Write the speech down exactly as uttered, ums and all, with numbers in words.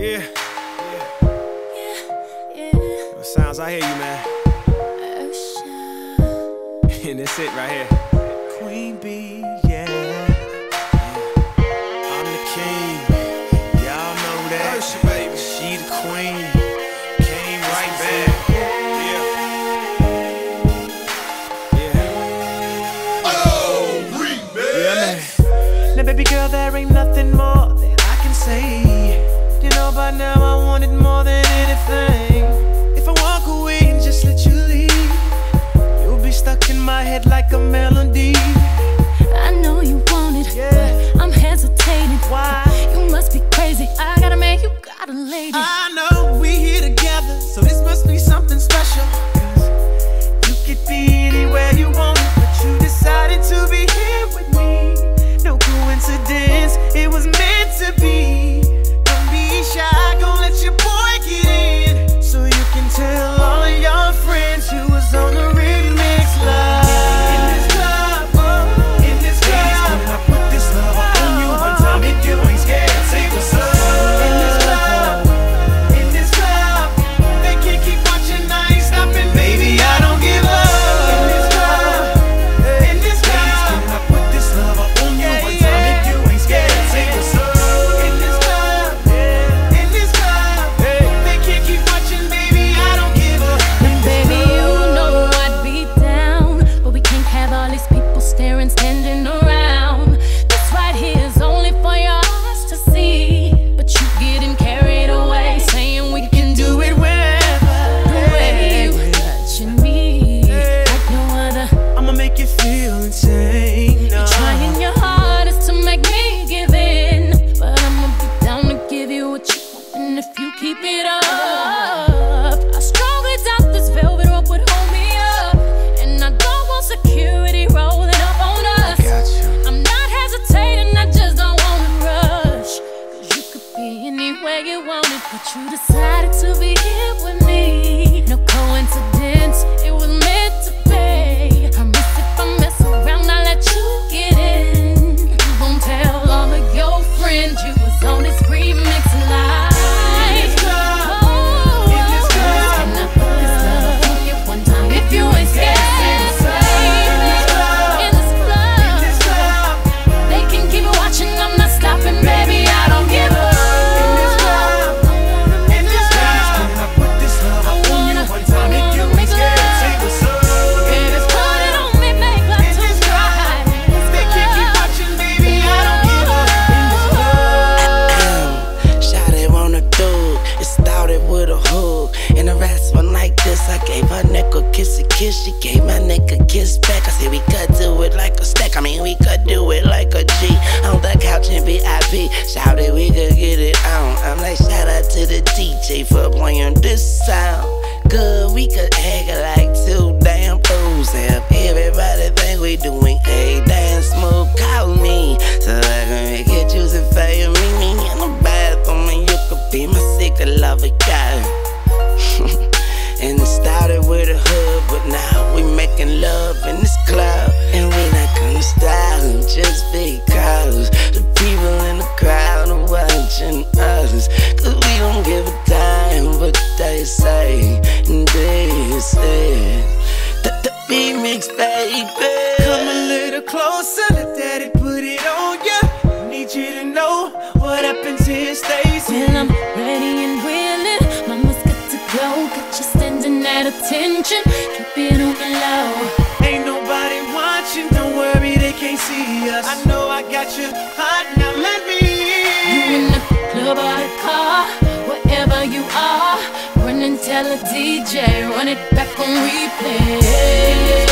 Yeah, yeah, yeah. What sounds I hear you, man. And that's it right here. Queen Bee, yeah. yeah. I'm the king. Y'all know that. Usher, baby. She the queen. Came right back. Yeah. Yeah. Oh, remix. Yeah, man. Now, baby girl, there ain't nothing more that I can say. You know by now I want it more than anything. If I walk away and just let you leave, you'll be stuck in my head like a melody. I know you want it, yeah, but I'm hesitating. Why? You must be crazy. I got a man, you got a lady. I know we here together, so this must be something special. Cause you could be anywhere you want, but you decided to be here with me. No coincidence, it was meant to be. Don't be shy, gon' let your boy get in, so you can tell all of your friends who was on the remix live. In this club, oh, in this club, ladies, can I put this love on you one time? If you ain't scared, say what's up. In this club, in this club, they can't keep watching, I ain't stopping, baby, I don't give up. In this club, in this club, ladies, can I put this love on you one time? If you ain't scared, say what's up. In this club, in this club, they can't keep watching, baby, I don't give up. And baby, you know I'd be down, but we can't have all these people staring, standing around. This right here is only for your eyes to see, but you getting carried away, saying we can do it wherever. The way you touching me like no other. I'ma make you feel insane. You're trying your hardest to make me give in, but I'ma be down to give you what you want, and if you keep it up, I strongly doubt this velvet rope would hold me up, and I don't want security rolling up on us. I'm not hesitating, I just don't wanna rush, cause you could be anywhere you wanted, but you decided to be here with me. No coincidence, it was meant to be. Promise if I mess around, I'll let you get in. You won't tell all of your friends you was on this remix live. In this club, Oh, in this club, can I put this love on you one time? If you ain't scared, in this club, in this club, in this club, they can keep watching, I'm not stopping, baby, I don't give up. in this club, in this club, can I put this love on you one time? If you ain't scared, say what's up. In this club, Put it on me, make love in to this club, cry. they can't keep watching, baby, I don't give up. In this club. Shawty wanna do it started with a hug, and the rest went like this. I gave her neck a kissy kiss, she gave my neck a kiss back. I said we could do it like a stack, I mean we could do it like a G on the couch in V I P. Shawty, we could get it on. I'm like, shout out to the D J for playing this sound good. We could act like two damn fools. Have everybody think we doing a damn smooth. Call me so I can make it juicy for you. Meet me in the bathroom and you could be my secret lover, girl. And it started with a hug, but now we making love in this club, and we not gonna stop just because the people in the crowd are watching us. Cause we don't give a damn what they say, and this is the, the remix, baby. Come a little closer, let daddy put it on ya. Need you to know what happens here stays here. Well, I'm ready and willing, mama's good to go. Got you standing at attention, keep it on the low. Ain't nobody watching, don't worry, they can't see us. I know I got you hot, now let me You in in. the club or the car, wherever you are, run and tell a D J, run it back on replay.